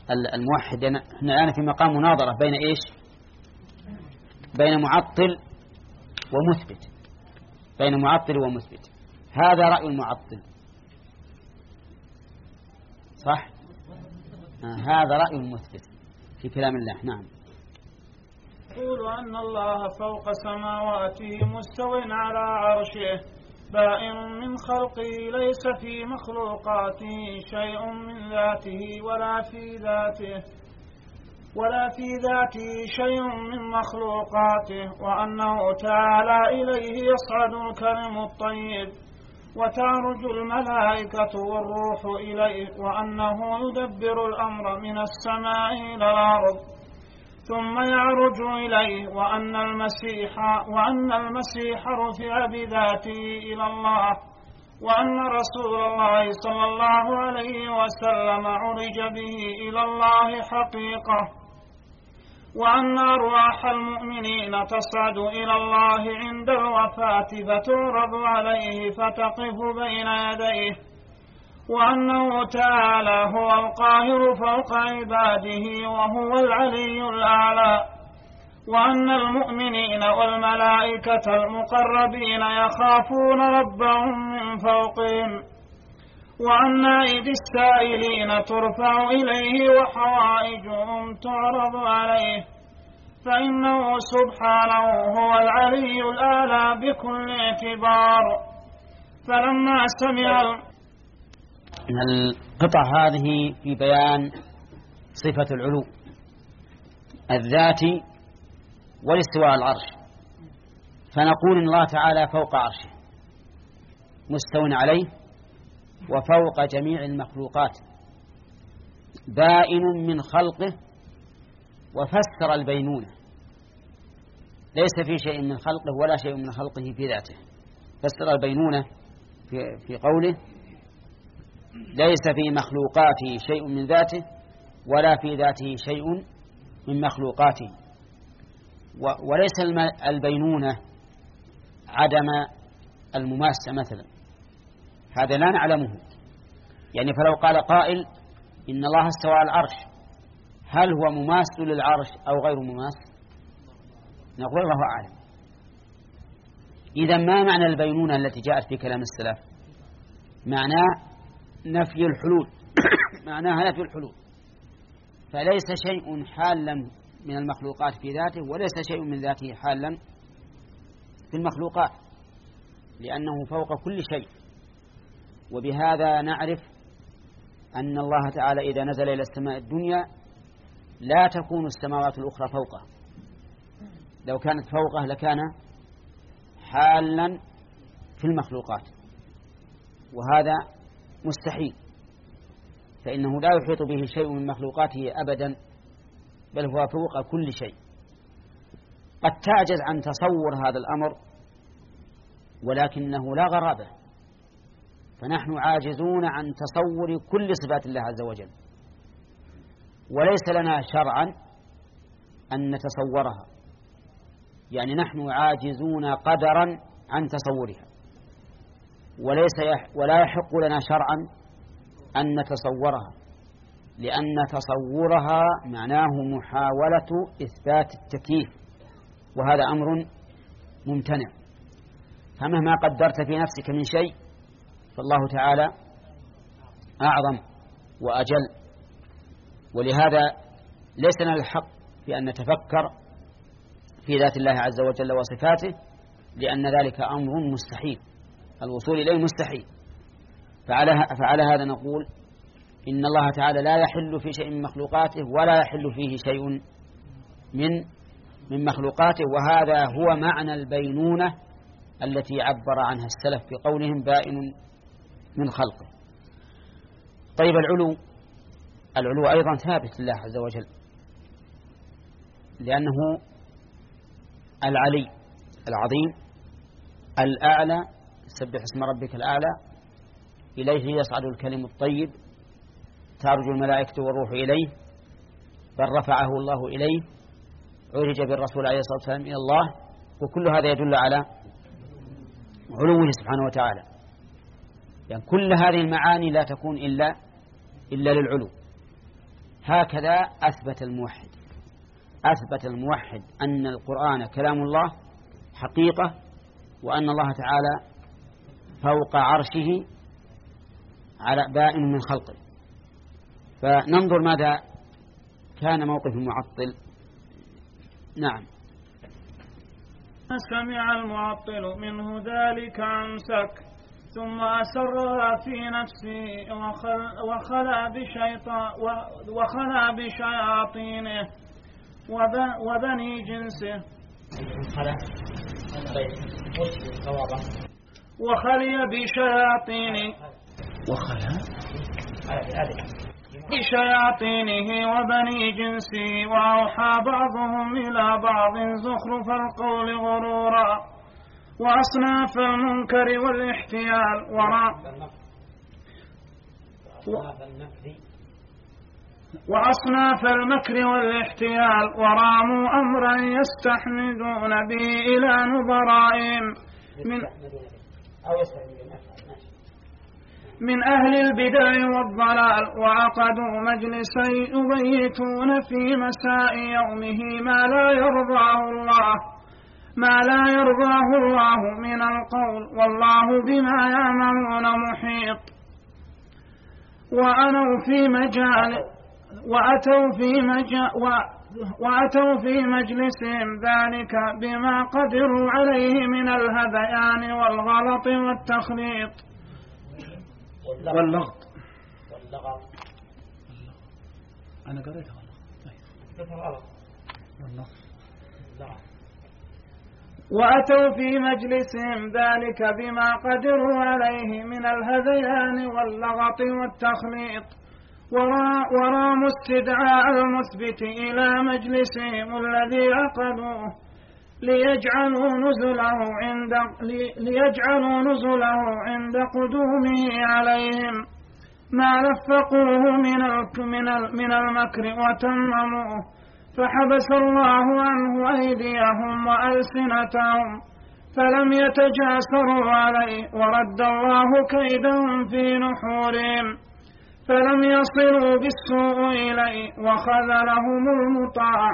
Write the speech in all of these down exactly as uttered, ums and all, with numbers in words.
الموحد احنا الآن في مقام مناظرة بين إيش؟ بين معطل ومثبت، بين معطل ومثبت. هذا رأي المعطل، صح؟ آه هذا رأي المثبت في كلام الله. نعم. يقول أن الله فوق سماواته مستو على عرشه بائن من خلقه ليس في مخلوقاته شيء من ذاته ولا في ذاته ولا في ذاته شيء من مخلوقاته، وأنه تعالى إليه يصعد الكلم الطيب وتعرج الملائكة والروح إليه، وأنه يدبر الأمر من السماء إلى الأرض ثم يعرج إليه، وأن المسيح وأن المسيح رفع بذاته إلى الله، وأن رسول الله صلى الله عليه وسلم عرج به إلى الله حقيقة، وأن أرواح المؤمنين تصعد إلى الله عند الوفاة فتعرض عليه فتقف بين يديه، وأنه تعالى هو القاهر فوق عباده وهو العلي الأعلى، وأن المؤمنين والملائكة المقربين يخافون ربهم من فوقهم، وأن أيدي السائلين ترفع إليه وحوائجهم تعرض عليه، فإنه سبحانه هو العلي الأعلى بكل اعتبار. فلما سمع القطع هذه في بيان صفة العلو الذاتي والاستواء على العرش، فنقول إن الله تعالى فوق عرشه مستو عليه وفوق جميع المخلوقات بائن من خلقه. وفسر البينونة ليس في شيء من خلقه ولا شيء من خلقه في ذاته. فسر البينونة في, في قوله ليس في مخلوقاته شيء من ذاته ولا في ذاته شيء من مخلوقاته. وليس البينونة عدم المماسة مثلا، هذا لا نعلمه. يعني فلو قال قائل إن الله استوى على العرش، هل هو مماس للعرش أو غير مماس؟ نقول الله أعلم. إذا ما معنى البينونة التي جاءت في كلام السلف؟ معناه نفي الحلول معناها نفي الحلول، فليس شيء حالا من المخلوقات في ذاته وليس شيء من ذاته حالا في المخلوقات، لأنه فوق كل شيء. وبهذا نعرف أن الله تعالى إذا نزل إلى السماء الدنيا لا تكون السماوات الأخرى فوقه، لو كانت فوقه لكان حالا في المخلوقات، وهذا مستحيل، فإنه لا يحيط به شيء من مخلوقاته أبدا، بل هو فوق كل شيء. قد تعجز عن تصور هذا الأمر، ولكنه لا غرابة، فنحن عاجزون عن تصور كل صفات الله عز وجل، وليس لنا شرعا أن نتصورها، يعني نحن عاجزون قدرا عن تصورها، وليس يح ولا يحق لنا شرعا أن نتصورها، لأن تصورها معناه محاولة إثبات التكييف، وهذا أمر ممتنع. فمهما قدرت في نفسك من شيء فالله تعالى أعظم وأجل، ولهذا ليس لنا الحق في أن نتفكر في ذات الله عز وجل وصفاته، لأن ذلك أمر مستحيل، الوصول إليه مستحيل. فعلى, فعلى هذا نقول إن الله تعالى لا يحل في شيء من مخلوقاته ولا يحل فيه شيء من من مخلوقاته، وهذا هو معنى البينونة التي عبر عنها السلف في قولهم بائن من خلقه. طيب العلو العلو أيضا ثابت لله عز وجل، لأنه العلي العظيم الأعلى، سبح اسم ربك الأعلى، إليه يصعد الكلم الطيب، تعرج الملائكة والروح إليه، بل رفعه الله إليه، عرج بالرسول عليه الصلاة والسلام إلى الله. وكل هذا يدل على علوه سبحانه وتعالى، يعني كل هذه المعاني لا تكون إلا إلا للعلو. هكذا أثبت الموحد أثبت الموحد أن القرآن كلام الله حقيقة، وأن الله تعالى فوق عرشه على بائن من خلقه. فننظر ماذا كان موقف المعطل. نعم. سمع المعطل منه ذلك أمسك ثم أسرها في نفسه وخل وخلى بشيطان وخلى بشياطينه وبني جنسه وخلي بشياطينه وخلى بشياطينه وبني جنسه وأوحى بعضهم إلى بعض زخرف القول غرورا وأصناف المنكر والاحتيال وراء وأصناف المكر والاحتيال وراموا أمرا يستحمدون به إلى نظرائهم من من أهل البدع والضلال، وعقدوا مجلسا يبيتون في مساء يومه ما لا يرضاه الله ما لا يرضاه الله من القول، والله بما يعملون محيط. وأنوا في مجال وأتوا في مجال وأتوا في مجلسهم ذلك بما قدروا عليه من الهذيان والغلط والتخليط واللغط. أنا قريتها والله. وأتوا في مجلسهم ذلك بما قدروا عليه من الهذيان واللغط والتخليط، وراموا استدعاء المثبت إلى مجلسهم الذي عقدوه ليجعلوا نزله عند ليجعلوا نزله عند قدومه عليهم ما لفقوه من من المكر وتمموه، فحبس الله عنه أيديهم وألسنتهم فلم يتجاسروا عليه، ورد الله كيدهم في نحورهم فلم يصلوا بالسوء إليه، وخذلهم المطاع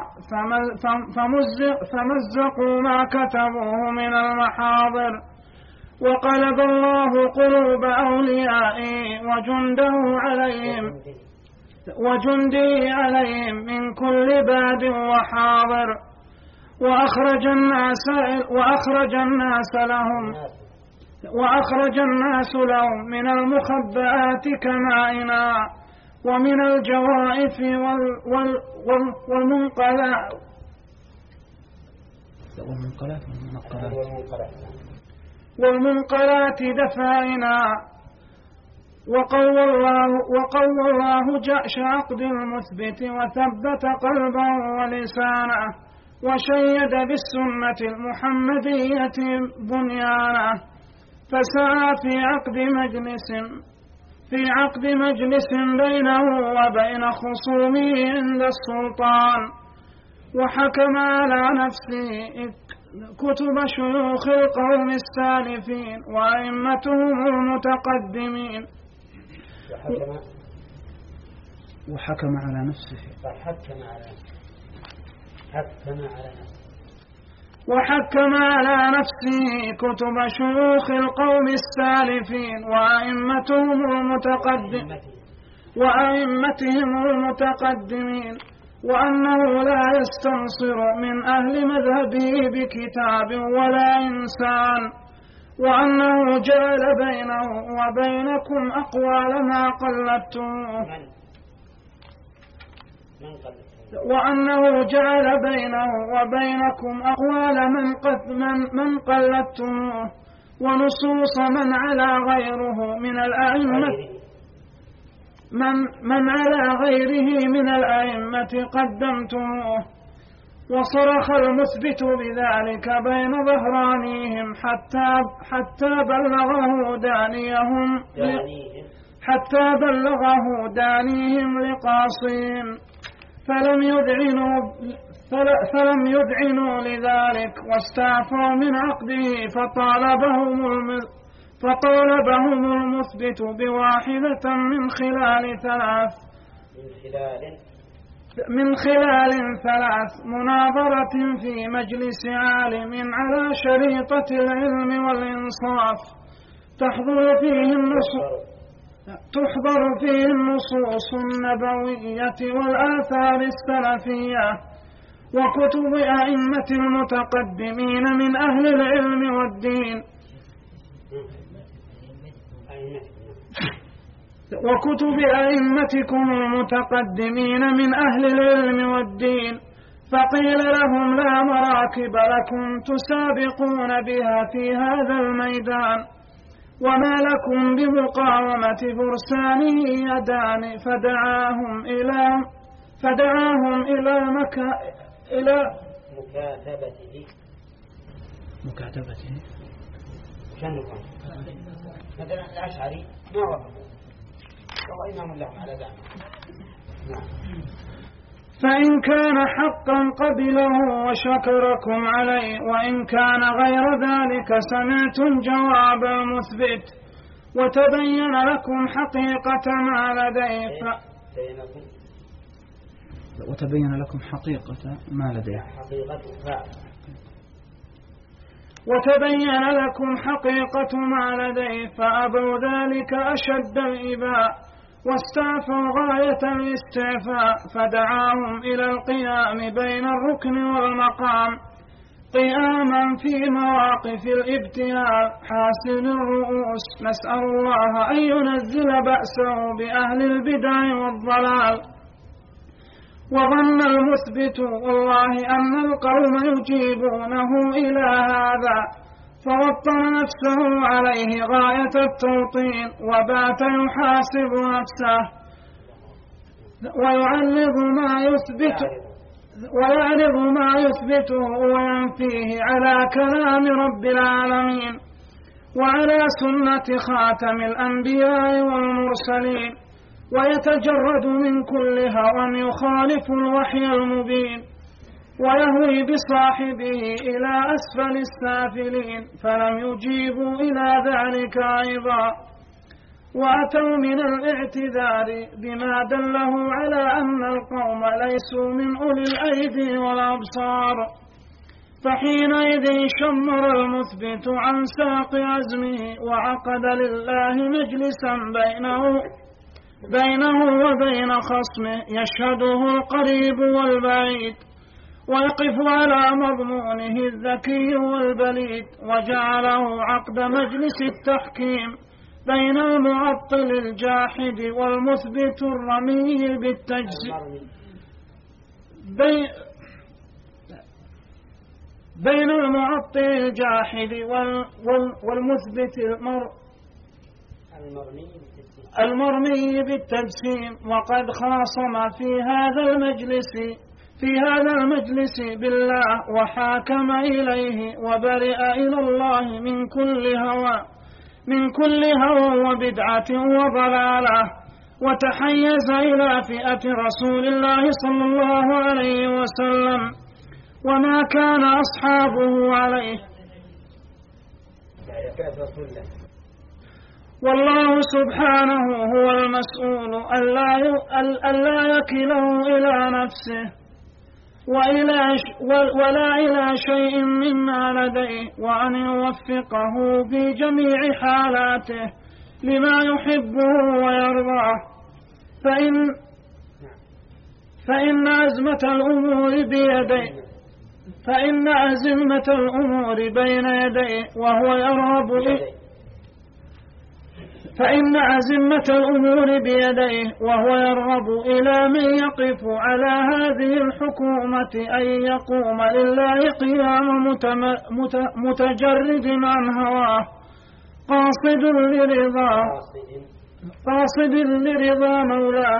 فمزقوا ما كتبوه من المحاضر، وقلب الله قلوب أوليائه وجنده عليهم وجنده عليهم من كل باد وحاضر، وأخرج الناس وأخرج الناس لهم وأخرج الناس لهم من المخبئات كمائنا ومن الجوائف وال وال والمنقلات والمنقلات دفائنا، وقوى الله وقوى الله جأش عقد المثبت وثبت قلبه ولسانه، وشيد بالسنة المحمدية بنيانه، فسعى في عقد مجلس في عقد مجلس بينه وبين خصومه عند السلطان، وحكم على نفسه كتب شيوخ القوم السالفين وأئمتهم المتقدمين، وحكم على نفسه وحكم على حكم على نفسه وحكم على نفسه كتب شيوخ القوم السالفين وأئمتهم المتقدمين وأئمتهم المتقدمين، وأنه لا يستنصر من أهل مذهبه بكتاب ولا إنسان، وأنه جعل بينه وبينكم أقوال ما قلدتموه وأنه جعل بينه وبينكم أقوال من قد من, من قلدتموه ونصوص من على غيره من الأئمة من, من على غيره من الأئمة قدمتموه، وصرخ المثبت بذلك بين ظهرانيهم حتى حتى بلغه دانيهم حتى بلغه دانيهم لقاصين، فلم يذعنوا فلم يذعنوا لذلك واستعفوا من عقده، فطالبهم فطالبهم المثبت بواحدة من خلال ثلاث من خلال من خلال ثلاث: مناظرة في مجلس عالم على شريطة العلم والإنصاف تحضر فيه النصوص تحضر فيه النصوص النبوية والآثار السلفية وكتب أئمة المتقدمين من أهل العلم والدين وكتب أئمتكم المتقدمين من أهل العلم والدين. فقيل لهم: لا مراكب لكم تسابقون بها في هذا الميدان، وما لكم بمقاومة فرسانه يدان. فدعاهم إلى فدعاهم إلى مكا إلى مكاتبته مكاتبته وشنو كان مثلا الأشعري ما وقفوا والله إمام لهم على ذلك. فإن كان حقا قبله وشكركم عليه، وإن كان غير ذلك سمعتم جواب المثبت وتبين لكم حقيقة ما لديه ف... وتبين لكم حقيقة ما لديه وتبين لكم حقيقة ما لديه فأبوا ذلك أشد الإباء واستعفوا غاية الاستعفاء. فدعاهم إلى القيام بين الركن والمقام قياما في مواقف الابتلاء حاسن الرؤوس، نسأل الله أن ينزل بأسه بأهل البدع والضلال. وظن المثبت والله أن القوم يجيبونه إلى هذا، فوطن نفسه عليه غاية التوطين وبات يحاسب نفسه ويعرض ما يثبت ويعرض ما يثبته وينفيه على كلام رب العالمين وعلى سنة خاتم الأنبياء والمرسلين، ويتجرد من كل هوى يخالف الوحي المبين ويهوي بصاحبه إلى أسفل السافلين. فلم يجيبوا إلى ذلك أيضا، وأتوا من الاعتذار بما دله على أن القوم ليسوا من أولي الأيدي والأبصار. فحينئذ شمر المثبت عن ساق عزمه وعقد لله مجلسا بينه بينه وبين خصمه يشهده القريب والبعيد ويقف على مضمونه الذكي والبليد، وجعله عقد مجلس التحكيم بين المعطل الجاحد والمثبت الرمي بالتجزئة بين, بين المعطل الجاحد وال والمثبت المر المرمي بالتجسيم. وقد خاصم في هذا المجلس في هذا المجلس بالله وحاكم إليه وبرئ إلى الله من كل هوى من كل هوى وبدعة وضلالة، وتحيز إلى فئة رسول الله صلى الله عليه وسلم وما كان أصحابه عليه. والله سبحانه هو المسؤول ألا يكله إلى نفسه وإلى ولا إلى شيء مما لديه، وأن يوفقه في جميع حالاته لما يحبه ويرضاه. فإن فإن أزمة الأمور بيديه فإن أزمة الأمور بين يديه وهو يرغب إليه فإن أزمة الأمور بيديه وهو يرغب إلى من يقف على هذه الحكومة أن يقوم لله قيام متجرد عن هواه قاصد لرضا قاصد لرضا مولاه،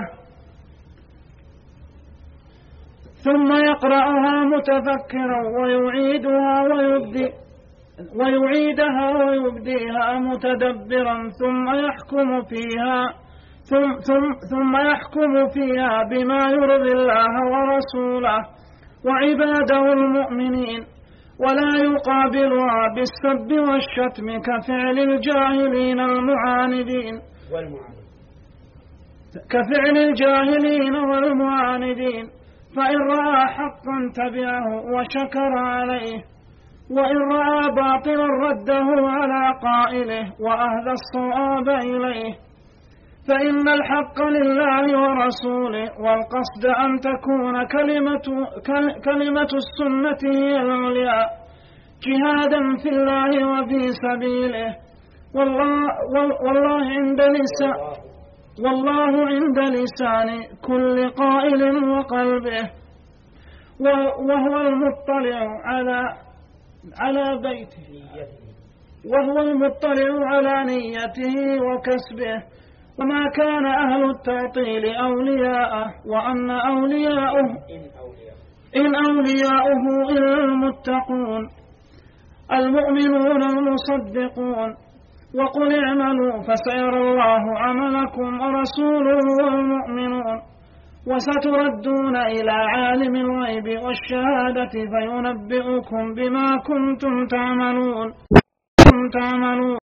ثم يقرأها متفكرا ويعيدها ويبدي ويعيدها ويبديها متدبرا ثم يحكم فيها ثم, ثم, ثم يحكم فيها بما يرضي الله ورسوله وعباده المؤمنين، ولا يقابلها بالسب والشتم كفعل الجاهلين المعاندين كفعل الجاهلين والمعاندين فإن رأى حقا تبعه وشكر عليه، وإن رأى باطلا رده على قائله وأهدى الصواب إليه. فإن الحق لله ورسوله، والقصد أن تكون كلمة, كلمة السنة هي العليا جهادا في الله وفي سبيله، والله, والله عند لسان والله عند لسان كل قائل وقلبه، وهو المطلع على على بيته وهو المطلع على نيته وكسبه، وما كان أهل التعطيل أولياءه، وأن أولياءه إن أولياؤه إلا المتقون المؤمنون المصدقون. وقل اعملوا فسيرى الله عملكم ورسوله والمؤمنون، وستردون إلى عالم الغيب والشهادة فينبئكم بما كنتم تعملون.